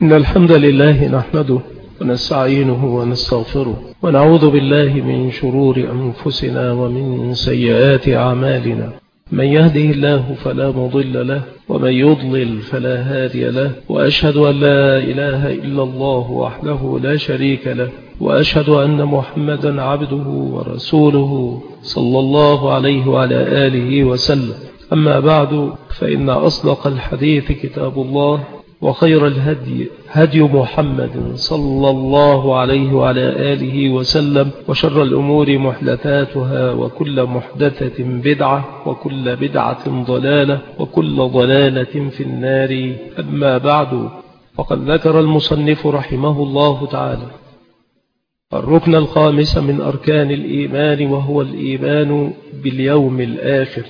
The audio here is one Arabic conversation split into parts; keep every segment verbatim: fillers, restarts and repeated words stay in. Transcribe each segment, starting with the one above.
إن الحمد لله نحمده ونستعينه ونستغفره ونعوذ بالله من شرور أنفسنا ومن سيئات أعمالنا. من يهده الله فلا مضل له ومن يضلل فلا هادي له، وأشهد أن لا إله إلا الله وحده لا شريك له، وأشهد أن محمدا عبده ورسوله صلى الله عليه وعلى آله وسلم. أما بعد، فإن أصدق الحديث كتاب الله، وخير الهدي هدي محمد صلى الله عليه وعلى آله وسلم، وشر الأمور محدثاتها، وكل محدثة بدعة، وكل بدعة ضلالة، وكل ضلالة في النار. أما بعد، فقد ذكر المصنف رحمه الله تعالى الركن الخامس من أركان الإيمان، وهو الإيمان باليوم الآخر،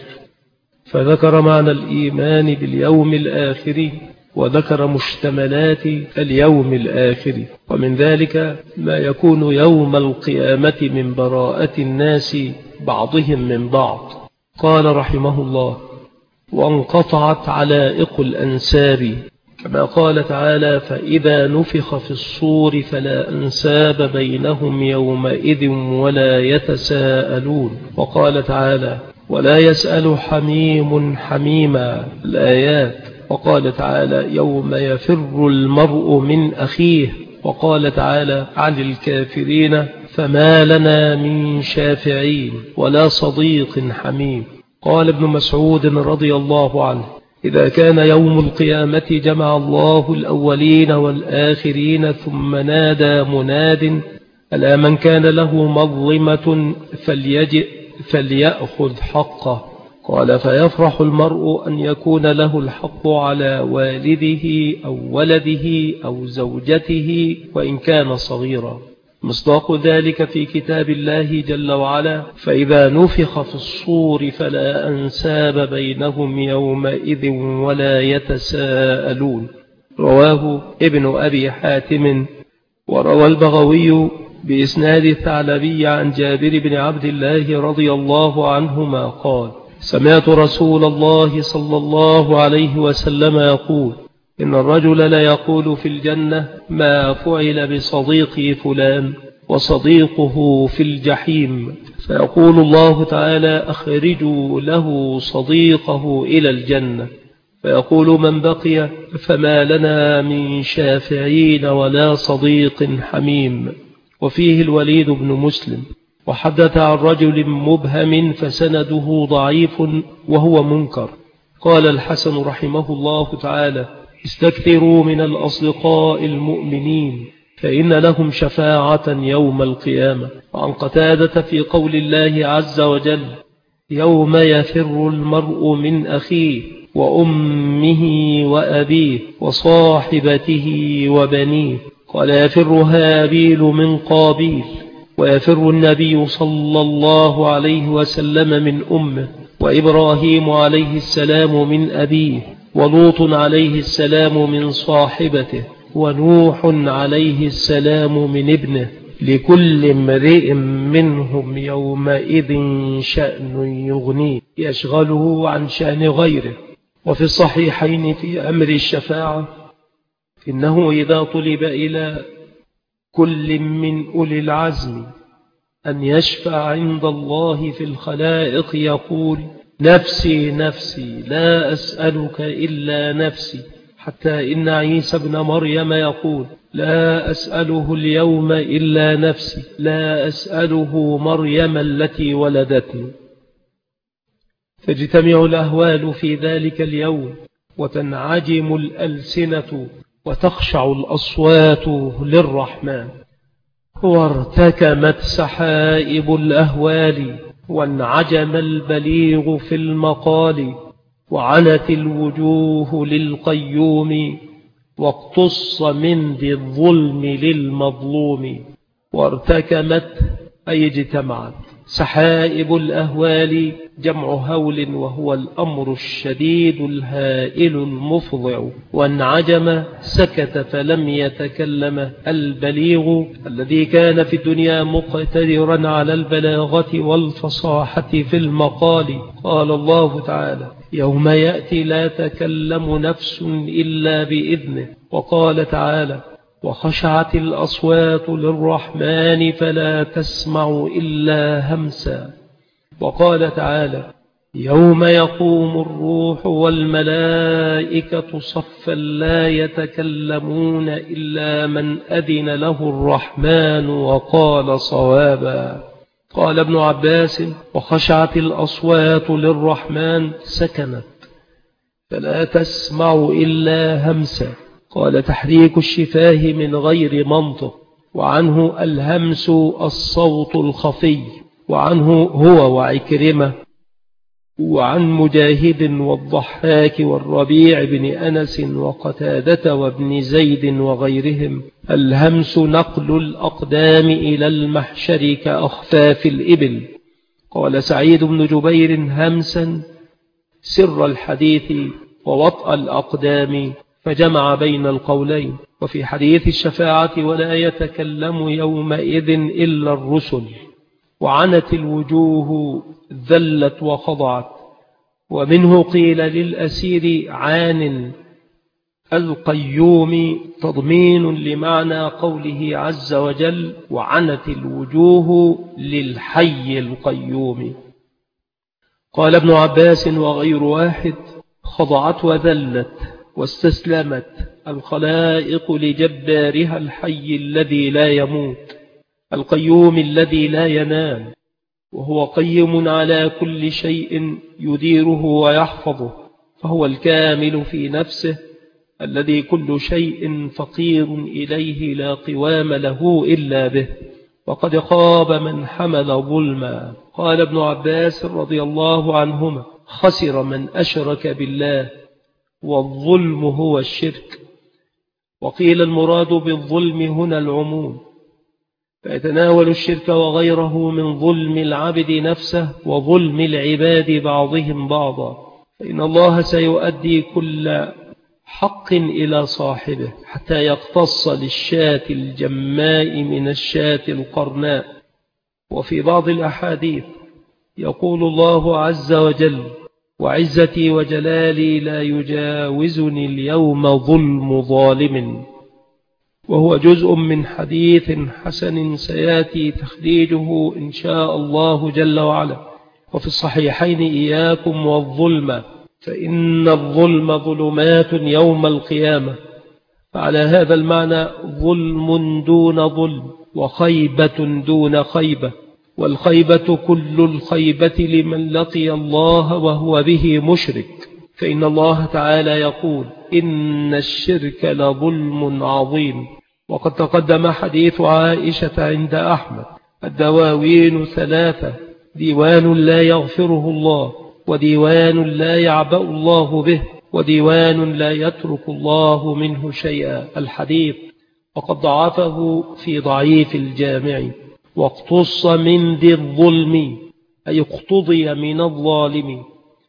فذكر معنى الإيمان باليوم الآخر، وذكر مشتملات اليوم الآخر، ومن ذلك ما يكون يوم القيامة من براءة الناس بعضهم من بعض. قال رحمه الله: وانقطعت علائق الأنساب، كما قال تعالى: فإذا نفخ في الصور فلا أنساب بينهم يومئذ ولا يتساءلون. وقال تعالى: ولا يسأل حميم حميما، الآيات. وقال تعالى: يوم يفر المرء من أخيه. وقال تعالى عن الكافرين: فما لنا من شافعين ولا صديق حميم. قال ابن مسعود رضي الله عنه: إذا كان يوم القيامة جمع الله الأولين والآخرين، ثم نادى مناد: ألا من كان له مظلمة فليجئ فليأخذ حقه. قال: فيفرح المرء أن يكون له الحق على والده أو ولده أو زوجته وإن كان صغيرا. مصداق ذلك في كتاب الله جل وعلا: فإذا نفخ في الصور فلا أنساب بينهم يومئذ ولا يتساءلون. رواه ابن أبي حاتم. وروى البغوي بإسناد الثعلبي عن جابر بن عبد الله رضي الله عنهما قال: سمعت رسول الله صلى الله عليه وسلم يقول: إن الرجل لا يقول في الجنة ما فعل بصديقي فلان، وصديقه في الجحيم، فيقول الله تعالى: أخرجوا له صديقه إلى الجنة، فيقول: من بقي فما لنا من شافعين ولا صديق حميم. وفيه الوليد بن مسلم. وحدث عن رجل مبهم فسنده ضعيف وهو منكر. قال الحسن رحمه الله تعالى: استكثروا من الأصدقاء المؤمنين، فإن لهم شفاعة يوم القيامة. وعن قتادة في قول الله عز وجل: يوم يفر المرء من أخيه وأمه وأبيه وصاحبته وبنيه. قال: يفر هابيل من قابيل، ويفر النبي صلى الله عليه وسلم من أمه، وإبراهيم عليه السلام من أبيه، ولوط عليه السلام من صاحبته، ونوح عليه السلام من ابنه. لكل امرئ منهم يومئذ شأن يغنيه يشغله عن شأن غيره. وفي الصحيحين في أمر الشفاعة: إنه إذا طلب إلى كل من أولي العزم أن يشفع عند الله في الخلائق يقول: نفسي نفسي لا أسألك إلا نفسي. حتى إن عيسى ابن مريم يقول: لا أسأله اليوم إلا نفسي، لا أسأله مريم التي ولدتني. تجتمع الأهوال في ذلك اليوم، وتنعجم الألسنة، وتخشع الأصوات للرحمن. وارتكمت سحائب الأهوال، وانعجم البليغ في المقال، وعنت الوجوه للقيوم، واقتص من ذي الظلم للمظلوم. وارتكمت أي اجتمعت سحائب الأهوال، جمع هول، وهو الأمر الشديد الهائل المفضع. وانعجم سكت فلم يتكلم البليغ الذي كان في الدنيا مقتدرا على البلاغة والفصاحة في المقال. قال الله تعالى: يوم يأتي لا تكلم نفس إلا بإذنه، وقال تعالى: وخشعت الأصوات للرحمن فلا تسمع إلا همسا. وقال تعالى: يوم يقوم الروح والملائكة صفا لا يتكلمون إلا من أذن له الرحمن وقال صوابا. قال ابن عباس: وخشعت الأصوات للرحمن سكنت فلا تسمع إلا همسا. قال: تحريك الشفاه من غير منطق، وعنه الهمس الصوت الخفي، وعنه هو وعكرمة، وعن مجاهد والضحاك والربيع بن أنس وقتادة وابن زيد وغيرهم الهمس نقل الأقدام إلى المحشر كأخفاف الإبل. قال سعيد بن جبير: همسا سر الحديث ووطأ الأقدام، فجمع بين القولين. وفي حديث الشفاعة: ولا يتكلم يومئذ إلا الرسل، وعنت الوجوه ذلت وخضعت. ومنه قيل للأسير عان القيوم تضمين لمعنى قوله عز وجل: وعنت الوجوه للحي القيوم. قال ابن عباس وغير واحد: خضعت وذلت واستسلمت الخلائق لجبارها الحي الذي لا يموت القيوم الذي لا ينام، وهو قيم على كل شيء يديره ويحفظه، فهو الكامل في نفسه الذي كل شيء فقير إليه لا قوام له إلا به. وقد خاب من حمل ظلما. قال ابن عباس رضي الله عنهما: خسر من أشرك بالله، والظلم هو الشرك. وقيل المراد بالظلم هنا العموم، فيتناول الشرك وغيره من ظلم العبد نفسه وظلم العباد بعضهم بعضا، فإن الله سيؤدي كل حق إلى صاحبه حتى يقتص للشاة الجماء من الشاة القرناء. وفي بعض الأحاديث يقول الله عز وجل: وعزتي وجلالي لا يجاوزني اليوم ظلم ظالم. وهو جزء من حديث حسن سياتي تخريجه إن شاء الله جل وعلا. وفي الصحيحين: إياكم والظلم فإن الظلم ظلمات يوم القيامة. فعلى هذا المعنى ظلم دون ظلم، وخيبة دون خيبة، والخيبة كل الخيبة لمن لقي الله وهو به مشرك. فإن الله تعالى يقول: إن الشرك لظلم عظيم. وقد تقدم حديث عائشة عند أحمد: الدواوين ثلاثة: ديوان لا يغفره الله، وديوان لا يعبأ الله به، وديوان لا يترك الله منه شيئا. الحديث. وقد ضعفه في ضعيف الجامع. واقتص من ذي الظلم، أي اقتضي من الظالم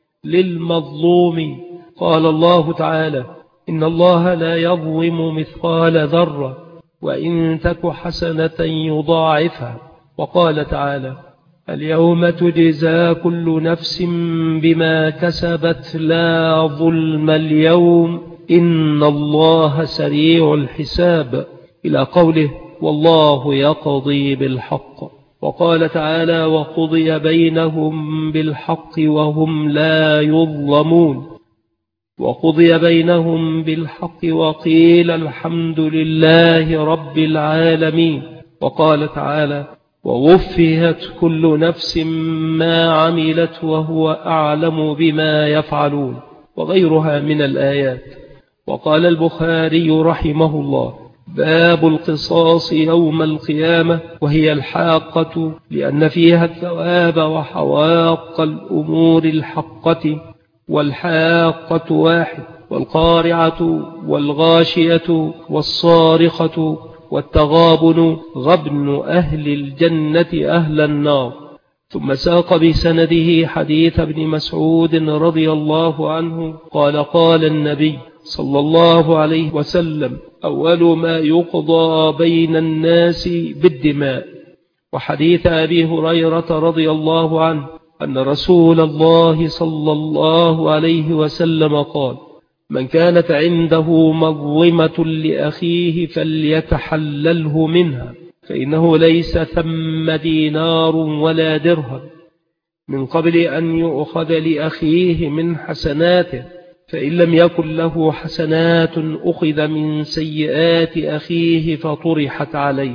للمظلوم. قال الله تعالى: إن الله لا يظلم مثقال ذرة وإن تك حسنة يضاعفها. وقال تعالى: اليوم تجزى كل نفس بما كسبت لا ظلم اليوم إن الله سريع الحساب، إلى قوله: والله يقضي بالحق. وقال تعالى: وقضي بينهم بالحق وهم لا يظلمون. وقضي بينهم بالحق وقيل الحمد لله رب العالمين. وقال تعالى: ووفيت كل نفس ما عملت وهو أعلم بما يفعلون، وغيرها من الآيات. وقال البخاري رحمه الله: باب القصاص يوم القيامة، وهي الحاقة لأن فيها الثواب وحواق الأمور الحقة. والحاقة واحد، والقارعة والغاشية والصارخة والتغابن غبن أهل الجنة أهل النار. ثم ساق بسنده حديث ابن مسعود رضي الله عنه قال: قال النبي صلى الله عليه وسلم: أول ما يقضى بين الناس بالدماء. وحديث أبي هريرة رضي الله عنه أن رسول الله صلى الله عليه وسلم قال: من كانت عنده مظلمة لأخيه فليتحلله منها، فإنه ليس ثم دينار ولا درهم من قبل أن يؤخذ لأخيه من حسناته، فإن لم يكن له حسنات أخذ من سيئات أخيه فطرحت عليه.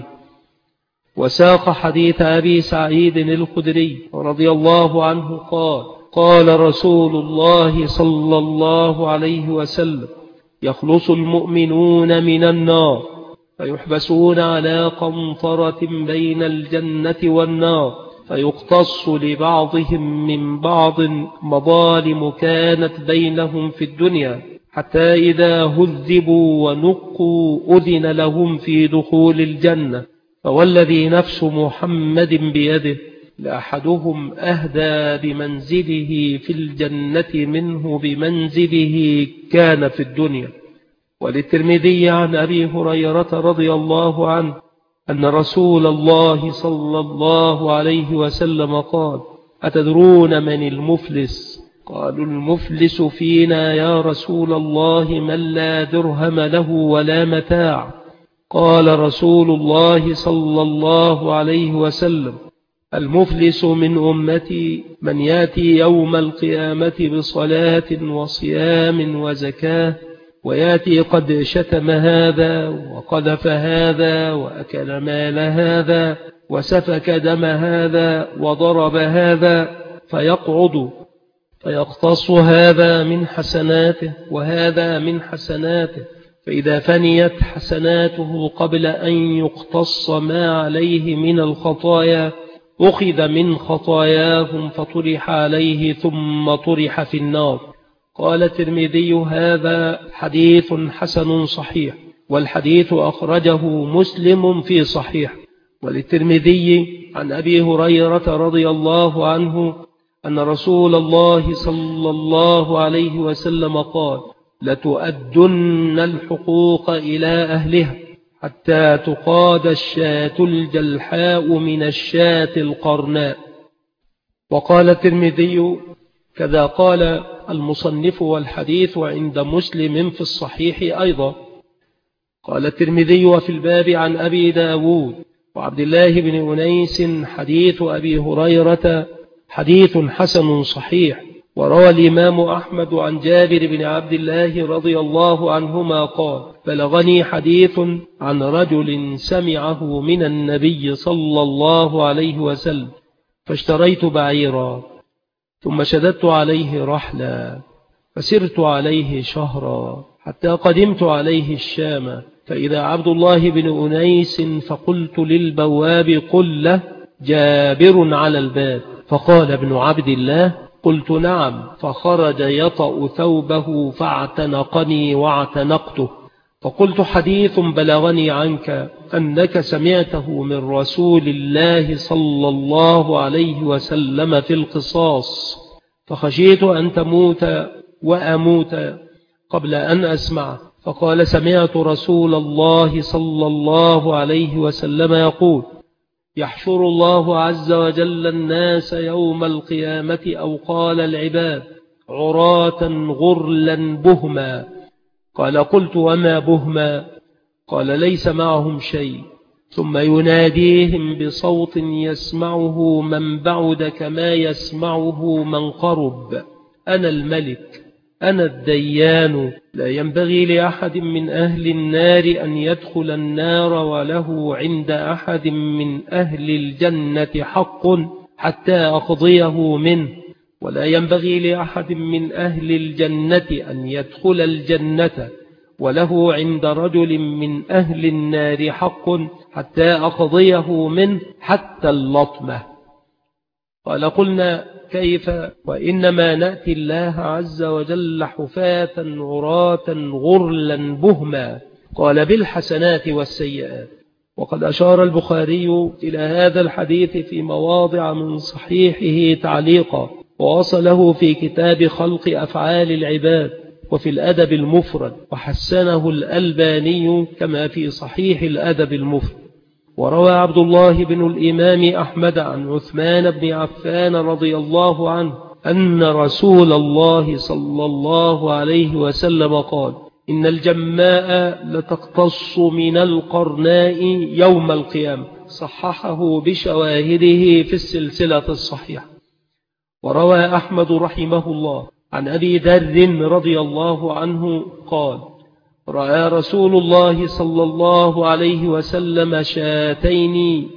وساق حديث أبي سعيد الخدري رضي الله عنه قال: قال رسول الله صلى الله عليه وسلم: يخلص المؤمنون من النار فيحبسون على قنطرة بين الجنة والنار، فيقتص لبعضهم من بعض مظالم كانت بينهم في الدنيا، حتى إذا هذبوا ونقوا أذن لهم في دخول الجنة. فوالذي نفس محمد بيده لأحدهم أهدى بمنزله في الجنة منه بمنزله كان في الدنيا. وللترمذي عن أبي هريرة رضي الله عنه أن رسول الله صلى الله عليه وسلم قال: أتدرون من المفلس؟ قالوا: المفلس فينا يا رسول الله من لا درهم له ولا متاع. قال رسول الله صلى الله عليه وسلم: المفلس من أمتي من يأتي يوم القيامة بصلاة وصيام وزكاة، ويأتي قد شتم هذا وقذف هذا وأكل مال هذا وسفك دم هذا وضرب هذا، فيقعد فيقتص هذا من حسناته وهذا من حسناته، فإذا فنيت حسناته قبل أن يقتص ما عليه من الخطايا أخذ من خطاياهم فطرح عليه ثم طرح في النار. قال الترمذي: هذا حديث حسن صحيح، والحديث أخرجه مسلم في صحيح. وللترمذي عن أبي هريرة رضي الله عنه أن رسول الله صلى الله عليه وسلم قال: لتؤدن الحقوق إلى أهلها حتى تقاد الشاة الجلحاء من الشاة القرناء. وقال الترمذي: كذا قال المصنف، والحديث عند مسلم في الصحيح أيضا. قال الترمذي: وفي الباب عن أبي داود وعبد الله بن أنيس حديث أبي هريرة حديث حسن صحيح. وروى الإمام أحمد عن جابر بن عبد الله رضي الله عنهما قال: بلغني حديث عن رجل سمعه من النبي صلى الله عليه وسلم، فاشتريت بعيرا ثم شددت عليه رحلا فسرت عليه شهرا حتى قدمت عليه الشام، فإذا عبد الله بن أنيس، فقلت للبواب: قل له جابر على الباب. فقال ابن عبد الله: قلت نعم. فخرج يطأ ثوبه فاعتنقني واعتنقته، فقلت: حديث بلغني عنك أنك سمعته من رسول الله صلى الله عليه وسلم في القصاص، فخشيت أن تموت وأموت قبل أن أسمع. فقال: سمعت رسول الله صلى الله عليه وسلم يقول: يحشر الله عز وجل الناس يوم القيامة، أو قال العباد، عراة غرلا بهما. قال: قلت: وما بهما؟ قال: ليس معهم شيء، ثم يناديهم بصوت يسمعه من بعد كما يسمعه من قرب: أنا الملك، أنا الديان، لا ينبغي لأحد من أهل النار أن يدخل النار وله عند أحد من أهل الجنة حق حتى أقضيه منه، ولا ينبغي لأحد من أهل الجنة أن يدخل الجنة وله عند رجل من أهل النار حق حتى أقضيه منه حتى اللطمة. قال: قلنا: كيف؟ وإنما نأتي الله عز وجل حفاة عراة غرلا بهما. قال: بالحسنات والسيئات. وقد أشار البخاري إلى هذا الحديث في مواضع من صحيحه تعليقا، ووصله في كتاب خلق أفعال العباد وفي الأدب المفرد، وحسنه الألباني كما في صحيح الأدب المفرد. وروى عبد الله بن الإمام أحمد عن عثمان بن عفان رضي الله عنه أن رسول الله صلى الله عليه وسلم قال: إن الجماء لتقتص من القرناء يوم القيامة. صححه بشواهده في السلسلة الصحيحة. وروى أحمد رحمه الله عن أبي ذر رضي الله عنه قال: رأى رسول الله صلى الله عليه وسلم شاتين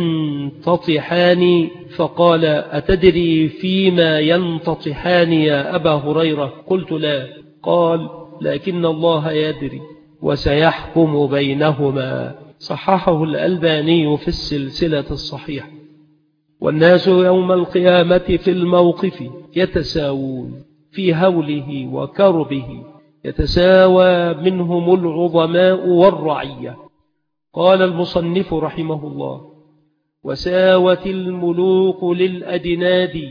ينتطحان فقال: أتدري فيما ينتطحان يا أبا هريرة؟ قلت: لا. قال: لكن الله يدري وسيحكم بينهما. صححه الألباني في السلسلة الصحيحة. والناس يوم القيامة في الموقف يتساوون في هوله وكربه، يتساوى منهم العظماء والرعية. قال المصنف رحمه الله: وساوت الملوك للأجناد،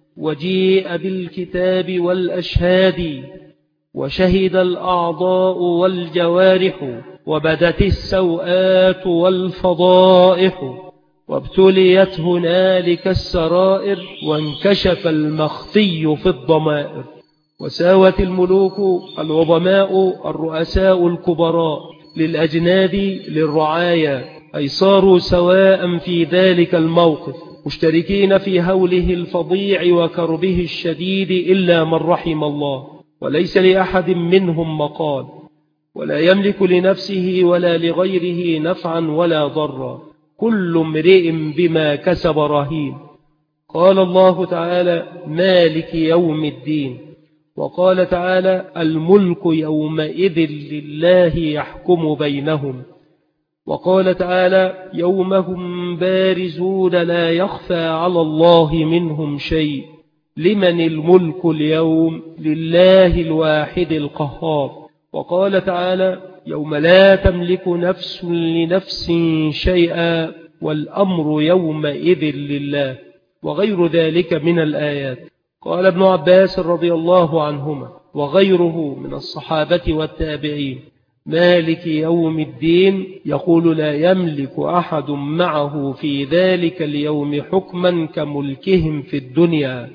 وجيء بالكتاب والأشهاد، وشهد الأعضاء والجوارح، وبدت السوآت والفضائح، وابتليت هنالك السرائر، وانكشف المخفي في الضمائر. وساوت الملوك العظماء الرؤساء الكبراء للأجناد للرعايا، أي صاروا سواء في ذلك الموقف، مشتركين في هوله الفظيع وكربه الشديد إلا من رحم الله، وليس لأحد منهم مقال، ولا يملك لنفسه ولا لغيره نفعا ولا ضرا، كل امرئ بما كسب رهين. قال الله تعالى: مالك يوم الدين. وقال تعالى: الملك يومئذ لله يحكم بينهم. وقال تعالى: يوم هم بارزون لا يخفى على الله منهم شيء، لمن الملك اليوم؟ لله الواحد القهار. وقال تعالى: يوم لا تملك نفس لنفس شيئا والأمر يومئذ لله، وغير ذلك من الآيات. قال ابن عباس رضي الله عنهما وغيره من الصحابة والتابعين: مالك يوم الدين، يقول لا يملك أحد معه في ذلك اليوم حكما كملكهم في الدنيا.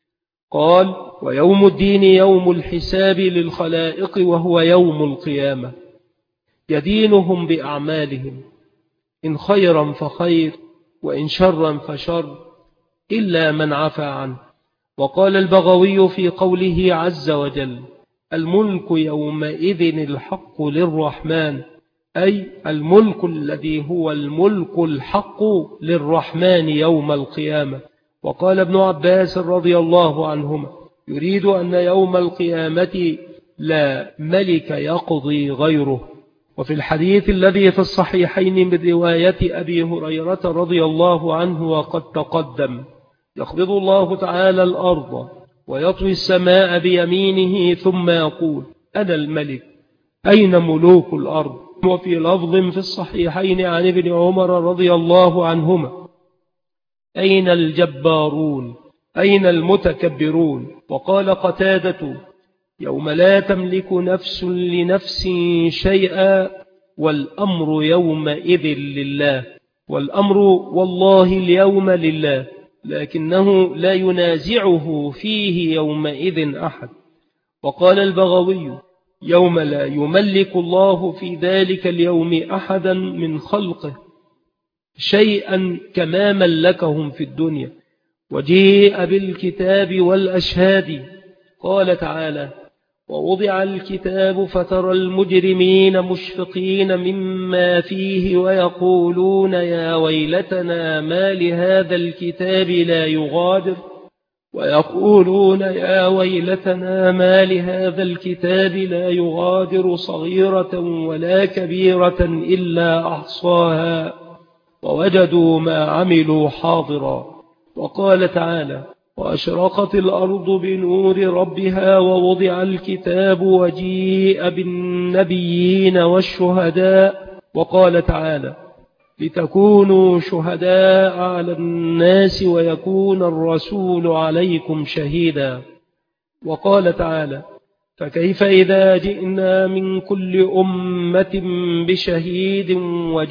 قال: ويوم الدين يوم الحساب للخلائق، وهو يوم القيامة، يدينهم بأعمالهم، إن خيرا فخير وإن شرا فشر، إلا من عفى عنه. وقال البغوي في قوله عز وجل: الملك يومئذ الحق للرحمن، أي الملك الذي هو الملك الحق للرحمن يوم القيامة. وقال ابن عباس رضي الله عنهما: يريد أن يوم القيامة لا ملك يقضي غيره. وفي الحديث الذي في الصحيحين من رواية أبي هريرة رضي الله عنه وقد تقدم: يقبض الله تعالى الأرض ويطوي السماء بيمينه ثم يقول: أنا الملك، أين ملوك الأرض؟ وفي لفظ في الصحيحين عن ابن عمر رضي الله عنهما: أين الجبارون؟ أين المتكبرون؟ وقال قتادة: يوم لا تملك نفس لنفس شيئا والأمر يومئذ لله. والأمر والله اليوم لله، لكنه لا ينازعه فيه يومئذ أحد. وقال البغوي: يوم لا يملك الله في ذلك اليوم أحدا من خلقه شيئا كما ملكهم في الدنيا. وجيء بالكتاب والأشهاد. قال تعالى: ووضع الكتاب فترى المجرمين مشفقين مما فيه ويقولون يا ويلتنا ما لهذا الكتاب لا يغادر ويقولون يا ويلتنا ما لهذا الكتاب لا يغادر صغيرة ولا كبيرة إلا أحصاها ووجدوا ما عملوا حاضرا. وقال تعالى: وأشرقت الأرض بنور ربها ووضع الكتاب وجيء بالنبيين والشهداء. وقال تعالى: لتكونوا شهداء على الناس ويكون الرسول عليكم شهيدا. وقال تعالى: فكيف إذا جئنا من كل أمة بشهيد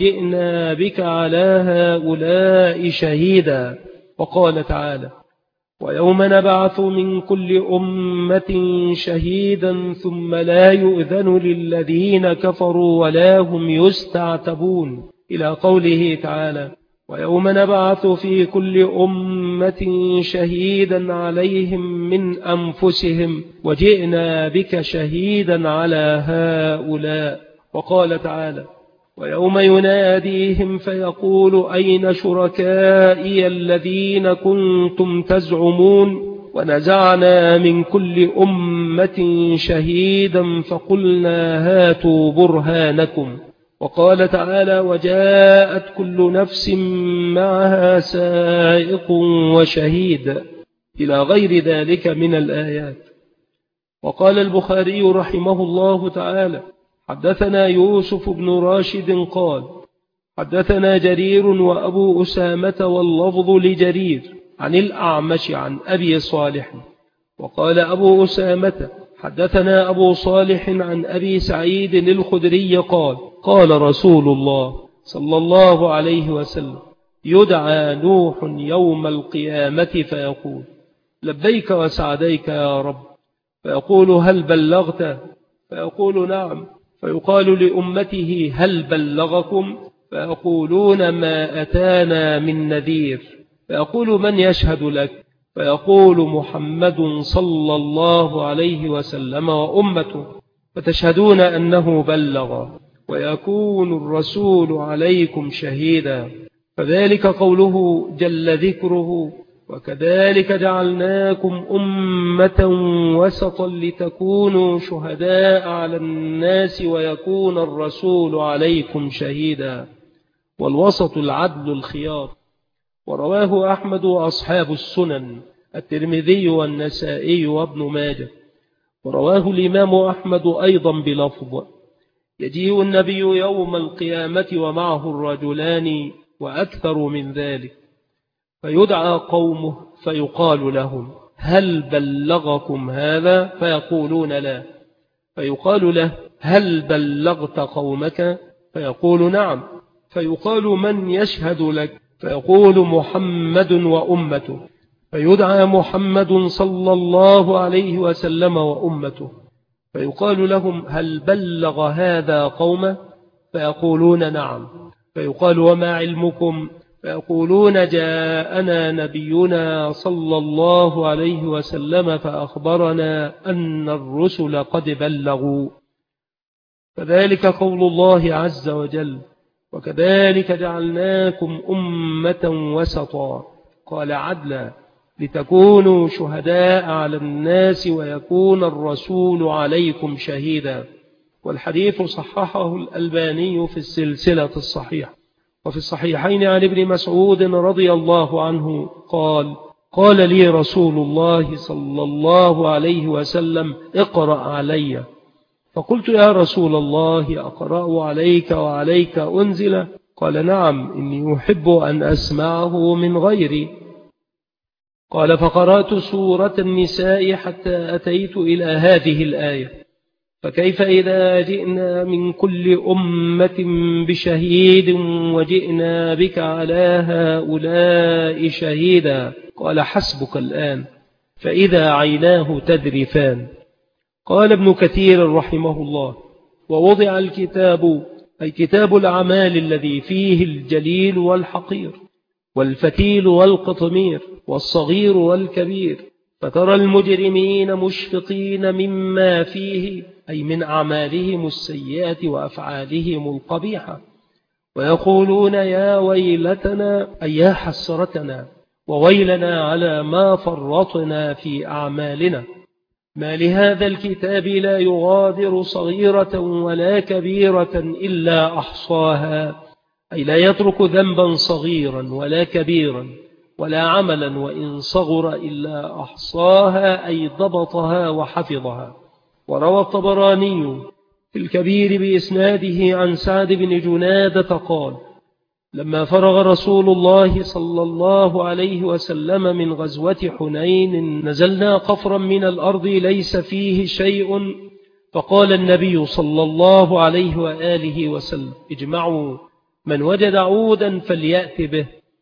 وجئنا بك على هؤلاء شهيدا. وقال تعالى: ويوم نبعث من كل أمة شهيدا ثم لا يؤذن للذين كفروا ولا هم يستعتبون إلى قوله تعالى ويوم نبعث في كل أمة شهيدا عليهم من أنفسهم وجئنا بك شهيدا على هؤلاء. وقال تعالى ويوم يناديهم فيقول أين شركائي الذين كنتم تزعمون ونزعنا من كل أمة شهيدا فقلنا هاتوا برهانكم. وقال تعالى وجاءت كل نفس معها سائق وشهيد إلى غير ذلك من الآيات. وقال البخاري رحمه الله تعالى حدثنا يوسف بن راشد قال حدثنا جرير وأبو أسامة واللفظ لجرير عن الأعمش عن أبي صالح. وقال أبو أسامة حدثنا أبو صالح عن أبي سعيد الخدري قال قال رسول الله صلى الله عليه وسلم يدعى نوح يوم القيامة فيقول لبيك وسعديك يا رب، فيقول هل بلغت؟ فيقول نعم، فيقال لأمته هل بلغكم؟ فيقولون ما أتانا من نذير، فيقول من يشهد لك؟ فيقول محمد صلى الله عليه وسلم وأمته، فتشهدون أنه بلغ ويكون الرسول عليكم شهيدا. فذلك قوله جل ذكره وكذلك جعلناكم أمة وسطا لتكونوا شهداء على الناس ويكون الرسول عليكم شهيدا. والوسط العدل الخيار. ورواه أحمد وأصحاب السنن الترمذي والنسائي وابن ماجه. ورواه الإمام أحمد أيضا بلفظ يجيء النبي يوم القيامة ومعه الرجلان وأكثر من ذلك، فيدعى قومه فيقال لهم هل بلغكم هذا؟ فيقولون لا، فيقال له هل بلغت قومك؟ فيقول نعم، فيقال من يشهد لك؟ فيقول محمد وأمته، فيدعى محمد صلى الله عليه وسلم وأمته، فيقال لهم هل بلغ هذا قومه؟ فيقولون نعم، فيقال وما علمكم؟ فيقولون جاءنا نبينا صلى الله عليه وسلم فأخبرنا أن الرسل قد بلغوا. فذلك قول الله عز وجل وكذلك جعلناكم أمة وسطا، قال عدلا لتكونوا شهداء على الناس ويكون الرسول عليكم شهيدا. والحديث صححه الألباني في السلسلة الصحيحة. وفي الصحيحين عن ابن مسعود رضي الله عنه قال قال لي رسول الله صلى الله عليه وسلم اقرأ علي، فقلت يا رسول الله أقرأ عليك وعليك أنزل؟ قال نعم إني أحب أن أسمعه من غيري. قال فقرأت سورة النساء حتى أتيت إلى هذه الآية فكيف إذا جئنا من كل أمة بشهيد وجئنا بك على هؤلاء شهيدا؟ قال حسبك الآن، فإذا عيناه تذرفان. قال ابن كثير رحمه الله ووضع الكتاب أي كتاب الأعمال الذي فيه الجليل والحقير والفتيل والقطمير والصغير والكبير، فترى المجرمين مشفقين مما فيه أي من أعمالهم السيئات وأفعالهم القبيحة، ويقولون يا ويلتنا أي يا حسرتنا وويلنا على ما فرطنا في أعمالنا، ما لهذا الكتاب لا يغادر صغيرة ولا كبيرة إلا أحصاها، أي لا يترك ذنبا صغيرا ولا كبيرا ولا عملا وإن صغر إلا أحصاها أي ضبطها وحفظها. وروى الطبراني في الكبير بإسناده عن سعد بن جنادة قال لما فرغ رسول الله صلى الله عليه وسلم من غزوة حنين نزلنا قفرا من الأرض ليس فيه شيء، فقال النبي صلى الله عليه وآله وسلم اجمعوا من وجد عودا فليأت به،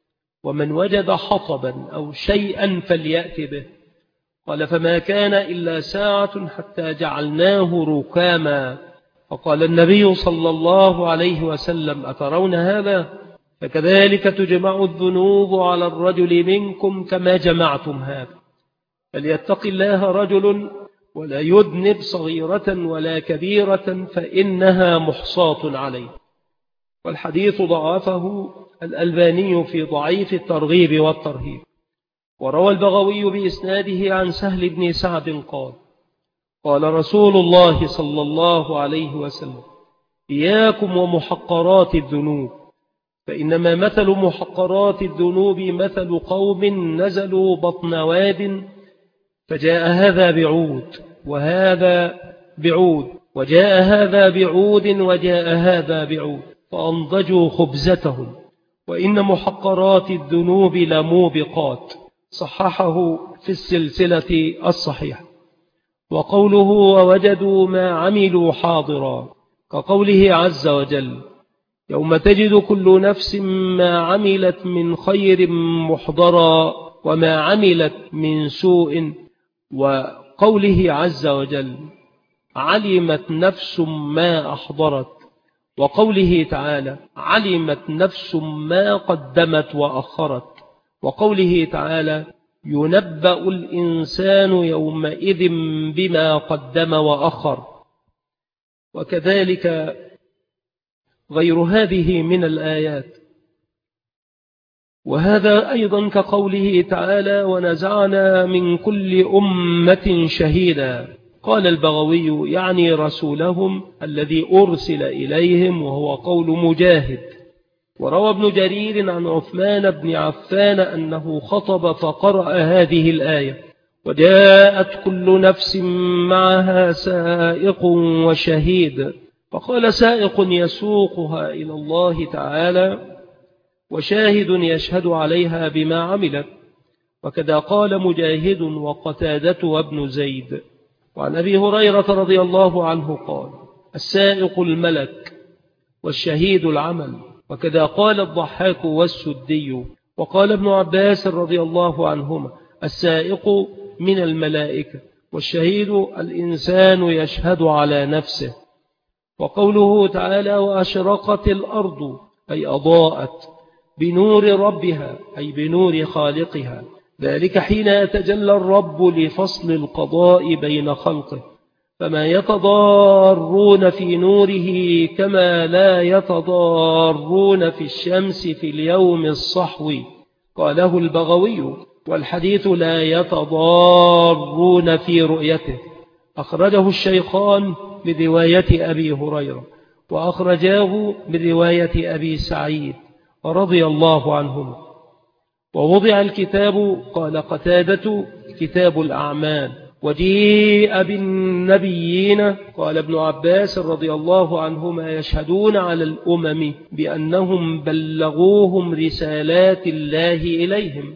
ومن وجد حطبا أو شيئا فليأت به. قال فما كان إلا ساعة حتى جعلناه ركاما. فقال النبي صلى الله عليه وسلم أترون هذا؟ فكذلك تجمع الذنوب على الرجل منكم كما جمعتم هذا. فليتق الله رجل ولا يذنب صغيرة ولا كبيرة فإنها محصاة عليه. والحديث ضعفه الألباني في ضعيف الترغيب والترهيب. وروى البغوي بإسناده عن سهل بن سعد قال قال رسول الله صلى الله عليه وسلم إياكم ومحقرات الذنوب، فإنما مثل محقرات الذنوب مثل قوم نزلوا بطن واد فجاء هذا بعود وهذا بعود وجاء هذا بعود وجاء هذا بعود فأنضجوا خبزتهم، وإن محقرات الذنوب لموبقات. صححه في السلسلة الصحيحة. وقوله ووجدوا ما عملوا حاضرا كقوله عز وجل يوم تجد كل نفس ما عملت من خير محضرا وما عملت من سوء. وقوله عز وجل علمت نفس ما أحضرت. وقوله تعالى علمت نفس ما قدمت وأخرت. وقوله تعالى ينبأ الإنسان يومئذ بما قدم وأخر. وكذلك غير هذه من الآيات. وهذا أيضا كقوله تعالى ونزعنا من كل أمة شهيدا. قال البغوي يعني رسولهم الذي أرسل إليهم، وهو قول مجاهد. وروى ابن جرير عن عثمان بن عفان أنه خطب فقرأ هذه الآية وجاءت كل نفس معها سائق وشهيد. فقال سائق يسوقها إلى الله تعالى وشاهد يشهد عليها بما عملت. وكذا قال مجاهد وقتادة وابن زيد. وعن أبي هريرة رضي الله عنه قال السائق الملك والشهيد العمل. وكذا قال الضحاك والسدي. وقال ابن عباس رضي الله عنهما السائق من الملائكة والشهيد الإنسان يشهد على نفسه. وقوله تعالى وأشرقت الأرض أي أضاءت بنور ربها أي بنور خالقها، ذلك حين يتجلى الرب لفصل القضاء بين خلقه، فما يتضارون في نوره كما لا يتضارون في الشمس في اليوم الصحوي. قاله البغوي والحديث لا يتضارون في رؤيته. أخرجه الشيخان برواية أبي هريرة وأخرجاه برواية أبي سعيد رضي الله عنهم. ووضع الكتاب قال قتادة كتاب الأعمال. وجيء بالنبيين قال ابن عباس رضي الله عنهما يشهدون على الأمم بأنهم بلغوهم رسالات الله إليهم.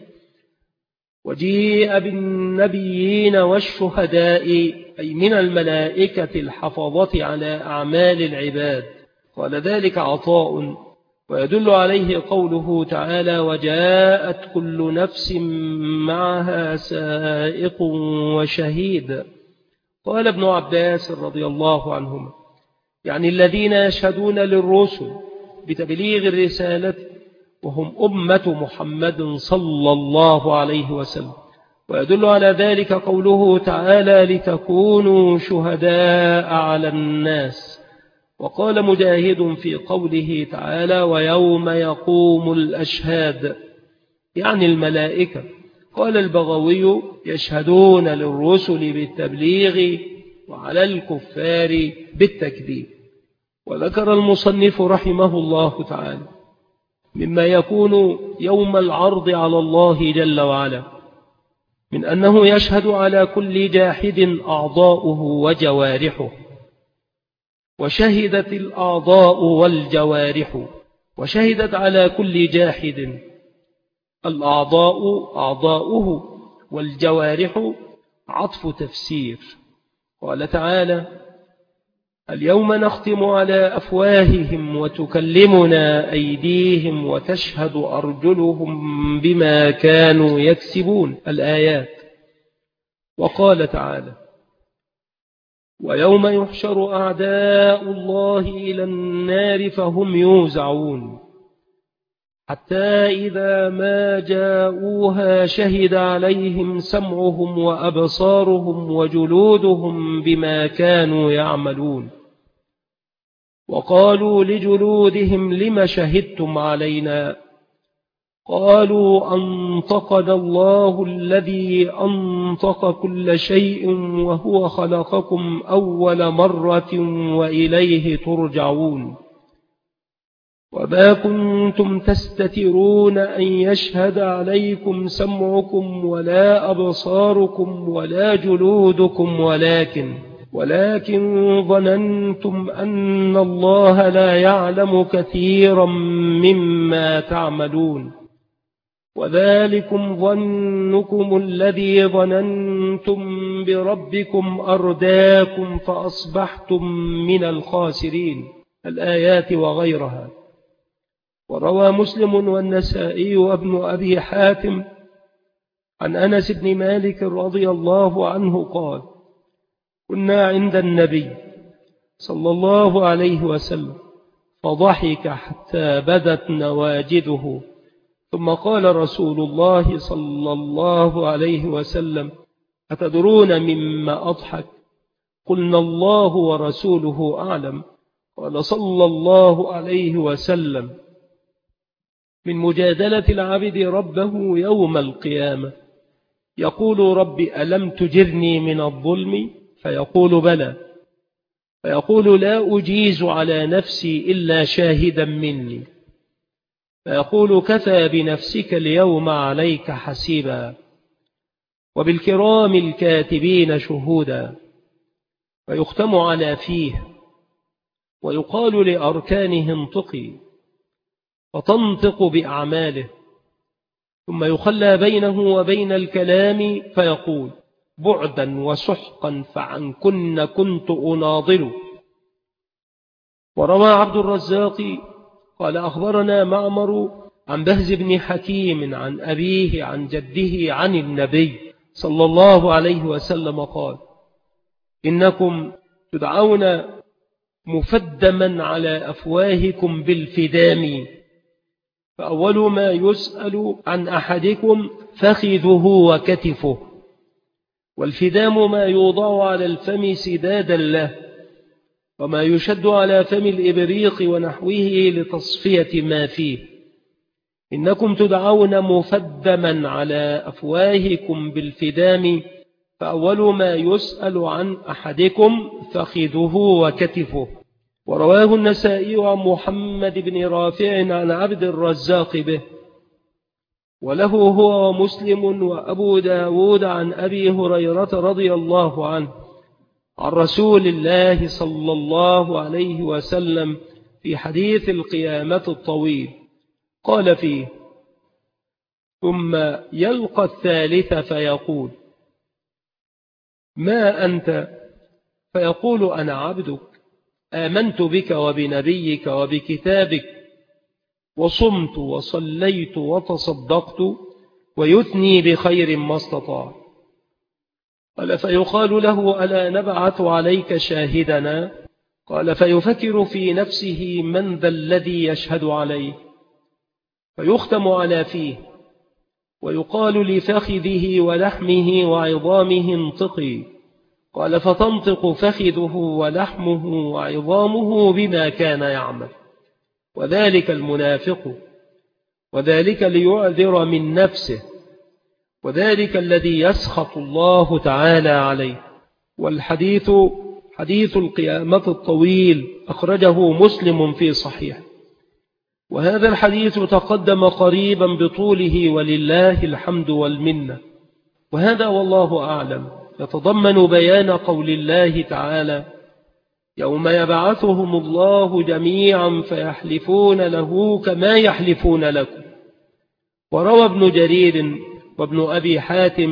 وجيء بالنبيين والشهداء أي من الملائكة الحفظة على أعمال العباد. قال ذلك عطاء. ويدل عليه قوله تعالى وجاءت كل نفس معها سائق وشهيد. قال ابن عباس رضي الله عنهما يعني الذين يشهدون للرسل بتبليغ الرسالة وهم أمة محمد صلى الله عليه وسلم. ويدل على ذلك قوله تعالى لتكونوا شهداء على الناس. وقال مجاهد في قوله تعالى ويوم يقوم الأشهاد يعني الملائكة. قال البغوي يشهدون للرسل بالتبليغ وعلى الكفار بالتكذيب. وذكر المصنف رحمه الله تعالى مما يكون يوم العرض على الله جل وعلا من أنه يشهد على كل جاحد أعضاؤه وجوارحه. وشهدت الأعضاء والجوارح وشهدت على كل جاحد الأعضاء أعضاؤه والجوارح عطف تفسير. قال تعالى اليوم نختم على أفواههم وتكلمنا أيديهم وتشهد أرجلهم بما كانوا يكسبون. الآيات. وقال تعالى: ويوم يحشر أعداء الله إلى النار فهم يوزعون حتى إذا ما جاءوها شهد عليهم سمعهم وأبصارهم وجلودهم بما كانوا يعملون. وقالوا لجلودهم لم شهدتم علينا؟ قالوا أنطقنا الله الذي أنطق كل شيء وهو خلقكم أول مرة وإليه ترجعون. وما كنتم تستترون أن يشهد عليكم سمعكم ولا أبصاركم ولا جلودكم ولكن ولكن ظننتم أن الله لا يعلم كثيرا مما تعملون. وذلكم ظنكم الذي ظننتم بربكم أرداكم فأصبحتم من الخاسرين. الآيات وغيرها. وروى مسلم والنسائي وابن أبي حاتم عن أنس بن مالك رضي الله عنه قال: كنا عند النبي صلى الله عليه وسلم فضحك حتى بدت نواجذه، ثم قال رسول الله صلى الله عليه وسلم: أتدرون مما أضحك؟ قلنا: الله ورسوله أعلم. قال صلى الله عليه وسلم: من مجادلة العبد ربه يوم القيامة يقول: رب ألم تجرني من الظلم؟ فيقول: بلى. فيقول: لا أجيز على نفسي إلا شاهدا مني. فيقول: كفى بنفسك اليوم عليك حسيبا وبالكرام الكاتبين شهودا. فيختم على فيه ويقال لأركانه انطقي، فتنطق بأعماله، ثم يخلى بينه وبين الكلام فيقول: بعدا وسحقا فعنكن كنت أناضل. وروى عبد الرزاق قال: أخبرنا معمر عن بهز بن حكيم عن أبيه عن جده عن النبي صلى الله عليه وسلم قال: إنكم تدعون مفدما على أفواهكم بالفدام، فأول ما يسأل عن أحدكم فخذه وكتفه، والفدام ما يوضع على الفم سدادا له، وما يشد على فم الإبريق ونحوه لتصفية ما فيه. إنكم تدعون مفدما على أفواهكم بالفدام، فأول ما يسأل عن أحدكم فخذه وكتفه. ورواه النسائي عن محمد بن رافع عن عبد الرزاق به، وله هو ومسلم وأبو داود عن أبي هريرة رضي الله عنه عن رسول الله صلى الله عليه وسلم في حديث القيامة الطويل قال فيه: ثم يلقى الثالث فيقول: ما أنت؟ فيقول: أنا عبدك، آمنت بك وبنبيك وبكتابك، وصمت وصليت وتصدقت، ويثني بخير ما استطاع. قال: فيقال له: ألا نبعث عليك شاهدنا؟ قال: فيفكر في نفسه من ذا الذي يشهد عليه، فيختم على فيه ويقال لفخذه ولحمه وعظامه انطقي. قال: فتنطق فخذه ولحمه وعظامه بما كان يعمل. وذلك المنافق، وذلك ليعذر من نفسه، وذلك الذي يسخط الله تعالى عليه. والحديث حديث القيامة الطويل أخرجه مسلم في صحيح. وهذا الحديث تقدم قريبا بطوله ولله الحمد والمنة. وهذا والله أعلم يتضمن بيان قول الله تعالى: يوم يبعثهم الله جميعا فيحلفون له كما يحلفون لكم. وروى ابن جرير وابن أبي حاتم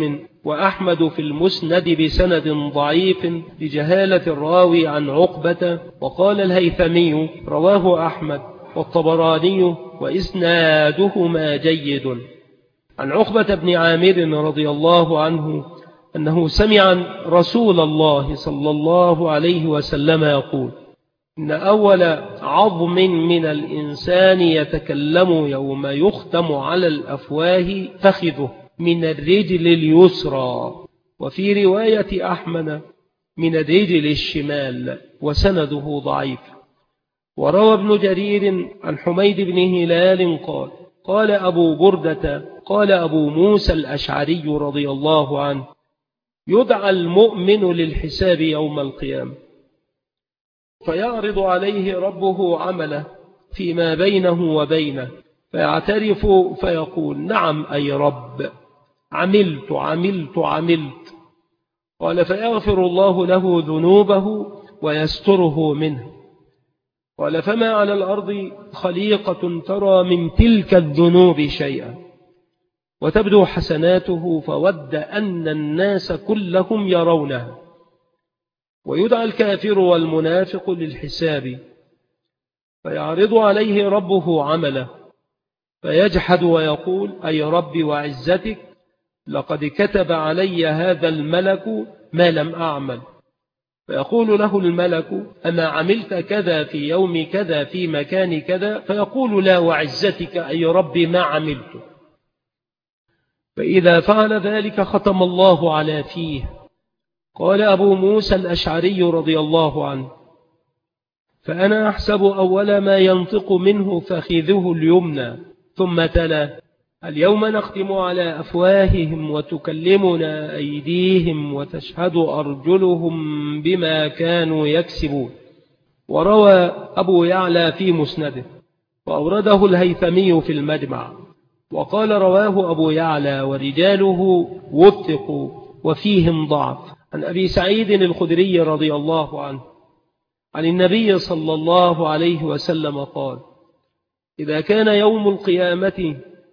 وأحمد في المسند بسند ضعيف لجهالة الراوي عن عقبة. وقال الهيثمي رواه أحمد والطبراني وإسنادهما جيد عن عقبة بن عامر رضي الله عنه أنه سمع رسول الله صلى الله عليه وسلم يقول: إن أول عظم من الإنسان يتكلم يوم يختم على الأفواه فخذه من الرجل اليسرى، وفي رواية أحمد من الرجل الشمال، وسنده ضعيف. وروى ابن جرير عن حميد بن هلال قال: قال أبو بردة قال أبو موسى الأشعري رضي الله عنه: يدعى المؤمن للحساب يوم القيامة، فيعرض عليه ربه عمله فيما بينه وبينه، فيعترف فيقول: نعم أي رب، عملت عملت عملت. قال: فيغفر الله له ذنوبه ويستره منه. قال: فما على الأرض خليقة ترى من تلك الذنوب شيئا، وتبدو حسناته، فود أن الناس كلهم يرونها. ويدعى الكافر والمنافق للحساب، فيعرض عليه ربه عمله، فيجحد ويقول: أي رب وعزتك، لقد كتب علي هذا الملك ما لم أعمل. فيقول له الملك: أما عملت كذا في يوم كذا في مكان كذا؟ فيقول: لا وعزتك أي رب ما عملت. فإذا فعل ذلك ختم الله على فيه. قال أبو موسى الأشعري رضي الله عنه: فأنا أحسب أول ما ينطق منه فخذه اليمنى، ثم تلا: اليوم نختم على أفواههم وتكلمنا أيديهم وتشهد أرجلهم بما كانوا يكسبون. وروى أبو يعلى في مسنده، وأورده الهيثمي في المجمع، وقال: رواه أبو يعلى ورجاله وثقوا وفيهم ضعف، عن أبي سعيد الخدري رضي الله عنه عن النبي صلى الله عليه وسلم قال: إذا كان يوم القيامة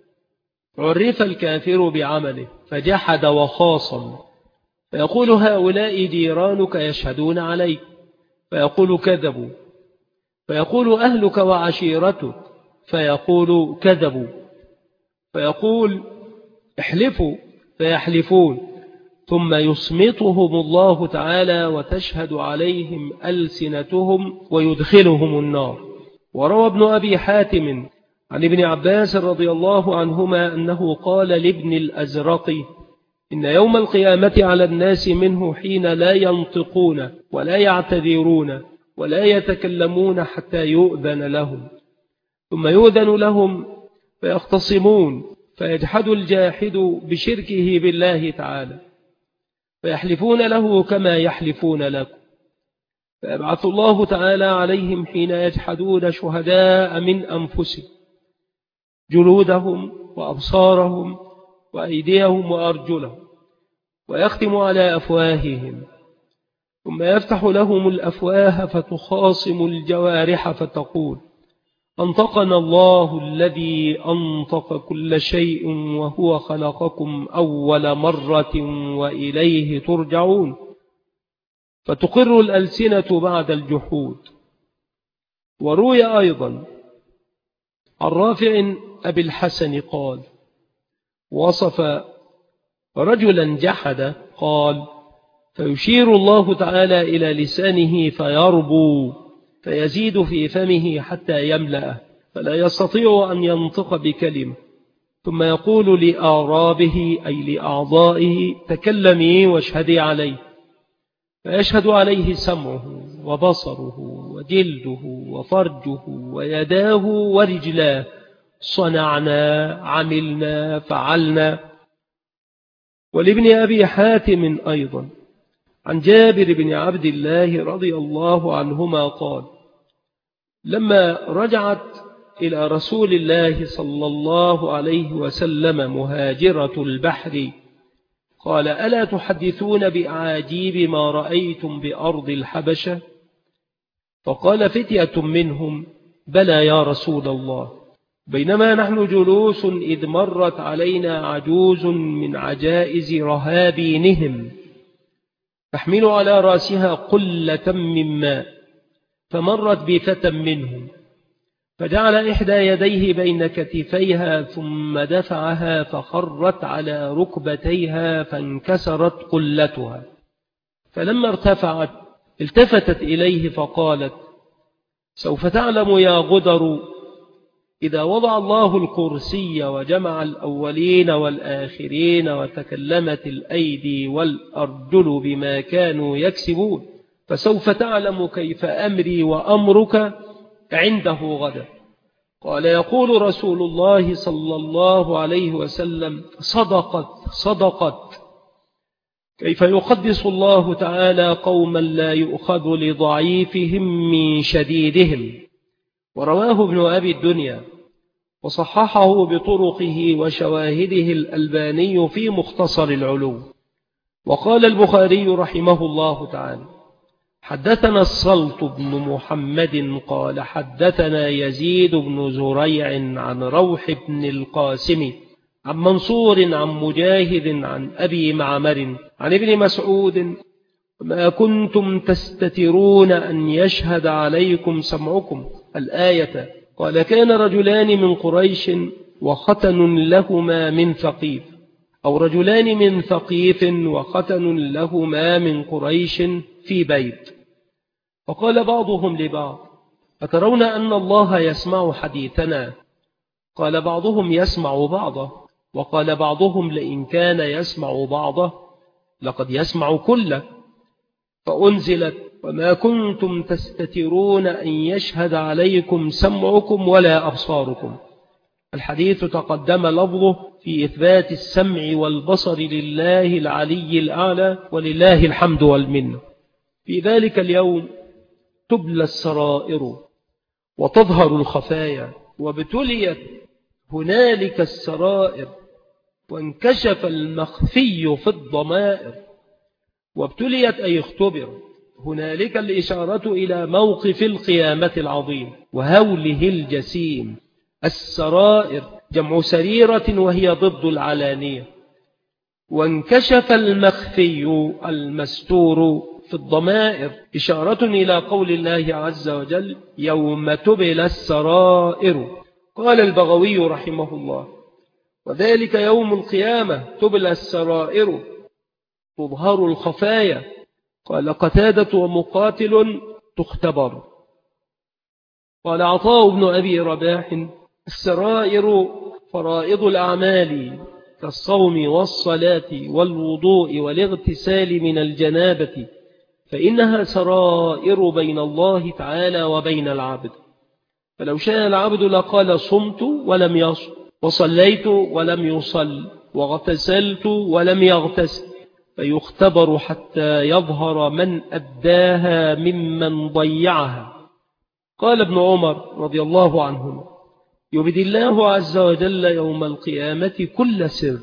عرف الكافر بعمله فجحد وخاصم، فيقول: هؤلاء جيرانك يشهدون عليك، فيقول: كذبوا. فيقول: أهلك وعشيرتك، فيقول: كذبوا. فيقول: احلفوا، فيحلفون، ثم يصمتهم الله تعالى وتشهد عليهم ألسنتهم ويدخلهم النار. وروى ابن أبي حاتم عن ابن عباس رضي الله عنهما أنه قال لابن الأزرق: إن يوم القيامة على الناس منه حين لا ينطقون ولا يعتذرون ولا يتكلمون حتى يؤذن لهم، ثم يؤذن لهم فيختصمون، فيجحد الجاحد بشركه بالله تعالى، فيحلفون له كما يحلفون لكم، فيبعث الله تعالى عليهم حين يجحدون شهداء من أنفسهم، جلودهم وأبصارهم وأيديهم وأرجلهم، ويختم على أفواههم، ثم يفتح لهم الأفواه فتخاصم الجوارح فتقول: أنطقنا الله الذي أنطق كل شيء وهو خلقكم أول مرة وإليه ترجعون، فتقر الألسنة بعد الجحود. وروي أيضا عن رافع أبي الحسن قال: وصف رجلا جحد قال: فيشير الله تعالى إلى لسانه فيربو، فيزيد في فمه حتى يملأه، فلا يستطيع أن ينطق بكلمة، ثم يقول لآرابه أي لأعضائه: تكلمي واشهدي عليه، فيشهد عليه سمعه وبصره وجلده وفرجه ويداه ورجلاه: صنعنا، عملنا، فعلنا. ولابن أبي حاتم أيضا عن جابر بن عبد الله رضي الله عنهما قال: لما رجعت إلى رسول الله صلى الله عليه وسلم مهاجرة البحر قال: ألا تحدثون بأعاجيب ما رأيتم بأرض الحبشة؟ فقال فتية منهم: بلى يا رسول الله. بينما نحن جلوس إذ مرت علينا عجوز من عجائز رهابينهم تحمل على رأسها قلة من ماء، فمرت بفتى منهم فجعل إحدى يديه بين كتفيها ثم دفعها فخرت على ركبتيها فانكسرت قلتها، فلما ارتفعت التفتت إليه فقالت: سوف تعلم يا غدر إذا وضع الله الكرسي وجمع الأولين والآخرين وتكلمت الأيدي والأرجل بما كانوا يكسبون، فسوف تعلم كيف أمري وأمرك عنده غدا. قال: يقول رسول الله صلى الله عليه وسلم: صدقت صدقت. كيف يقدس الله تعالى قوما لا يؤخذ لضعيفهم من شديدهم. ورواه ابن أبي الدنيا وصححه بطرقه وشواهده الألباني في مختصر العلوم. وقال البخاري رحمه الله تعالى: حدثنا الصلت بن محمد قال حدثنا يزيد بن زريع عن روح بن القاسم عن منصور عن مجاهد عن أبي معمر عن ابن مسعود: ما كنتم تستترون أن يشهد عليكم سمعكم الآية. قال: كان رجلان من قريش وختن لهما من ثقيف، أو رجلان من ثقيف وختن لهما من قريش في بيت، فقال بعضهم لبعض: أترون أن الله يسمع حديثنا؟ قال بعضهم: يسمع بعضه. وقال بعضهم: لئن كان يسمع بعضه لقد يسمع كله. فأنزلت: وما كنتم تستترون أن يشهد عليكم سمعكم ولا أبصاركم. الحديث تقدم لفظه في إثبات السمع والبصر لله العلي الأعلى، ولله الحمد والمنة. في ذلك اليوم تبلى السرائر وتظهر الخفايا، وابتليت هنالك السرائر وانكشف المخفي في الضمائر. وابتليت أي اختبر هنالك الإشارة إلى موقف القيامة العظيم وهوله الجسيم. السرائر جمع سريرة وهي ضد العلانية. وانكشف المخفي المستور في الضمائر إشارة إلى قول الله عز وجل: يوم تبلى السرائر. قال البغوي رحمه الله: وذلك يوم القيامة تبلى السرائر تظهر الخفايا. قال قتادة ومقاتل: تختبر. قال عطاء بن أبي رباح: السرائر فرائض الأعمال كالصوم والصلاة والوضوء والاغتسال من الجنابة، فإنها سرائر بين الله تعالى وبين العبد. فلو شاء العبد لقال: صمت ولم يصم، وصليت ولم يصل، واغتسلت ولم يغتسل، فيختبر حتى يظهر من أداها ممن ضيعها. قال ابن عمر رضي الله عنهما: يبدي الله عز وجل يوم القيامة كل سر،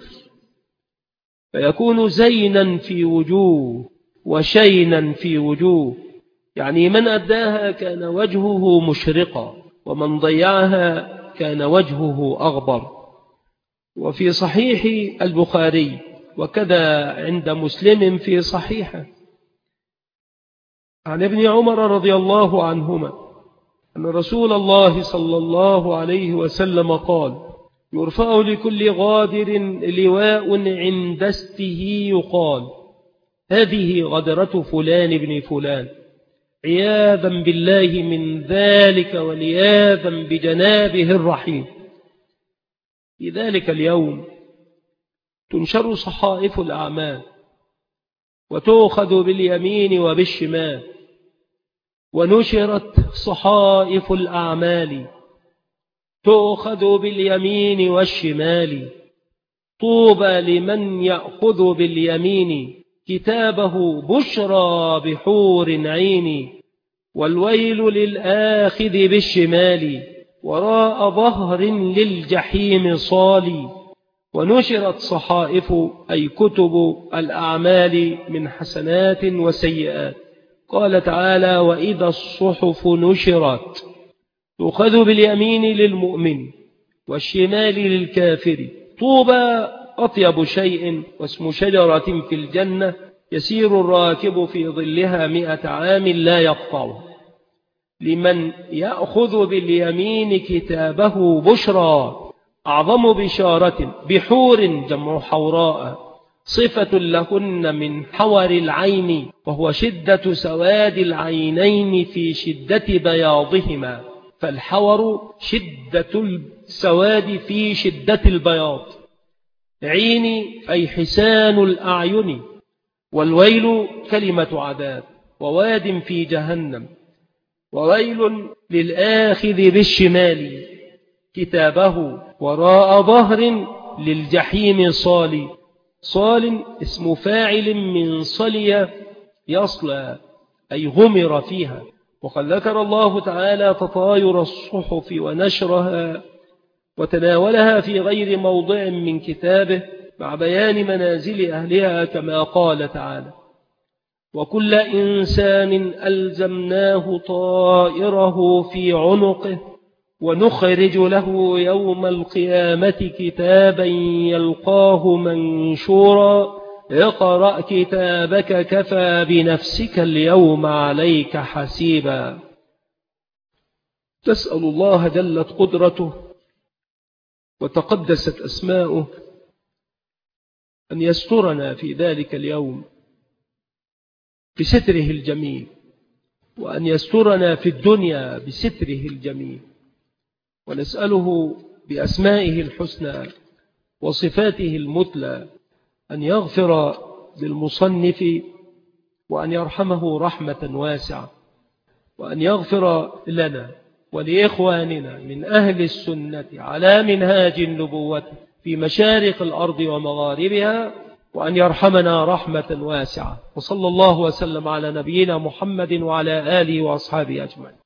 فيكون زينا في وجوه وشينا في وجوه، يعني من أداها كان وجهه مشرقا، ومن ضيعها كان وجهه أغبر. وفي صحيح البخاري وكذا عند مسلم في صحيحه عن ابن عمر رضي الله عنهما أن رسول الله صلى الله عليه وسلم قال: يرفع لكل غادر لواء عند استه يقال: هذه غدرة فلان بن فلان، عياذا بالله من ذلك ولياذا بجنابه الرحيم. في ذلك اليوم تنشر صحائف الأعمال وتؤخذ باليمين وبالشمال. ونشرت صحائف الأعمال تؤخذ باليمين والشمال. طوبى لمن يأخذ باليمين كتابه بشرى بحور عين، والويل للآخذ بالشمال وراء ظهر للجحيم صالي. ونشرت صحائف أي كتب الأعمال من حسنات وسيئات. قال تعالى: وإذا الصحف نشرت تؤخذ باليمين للمؤمن والشمال للكافر. طوبى أطيب شيء واسم شجرة في الجنة يسير الراكب في ظلها مئة عام لا يقطعه. لمن يأخذ باليمين كتابه بشرى أعظم بشارة بحور جمع حوراء صفة لهن من حور العين وهو شدة سواد العينين في شدة بياضهما. فالحور شدة السواد في شدة البياض. عين أي حسان الأعين. والويل كلمة عذاب وواد في جهنم. وويل للآخذ بالشمال كتابه وراء ظهر للجحيم صال. صال اسم فاعل من صلي يصلى أي غمر فيها. وقد ذكر الله تعالى تطاير الصحف ونشرها وتناولها في غير موضع من كتابه مع بيان منازل أهلها كما قال تعالى: وكل إنسان ألزمناه طائره في عنقه ونخرج له يوم القيامة كتابا يلقاه منشورا اقرأ كتابك كفى بنفسك اليوم عليك حسيبا. تسأل الله جلت قدرته وتقدست أسماؤه أن يسترنا في ذلك اليوم بستره الجميل، وأن يسترنا في الدنيا بستره الجميل، ونسأله بأسمائه الحسنى وصفاته المثلى أن يغفر للمصنف وأن يرحمه رحمة واسعة، وأن يغفر لنا ولإخواننا من أهل السنة على منهاج النبوة في مشارق الأرض ومغاربها، وأن يرحمنا رحمة واسعة. وصلى الله وسلم على نبينا محمد وعلى آله وأصحابه أجمعين.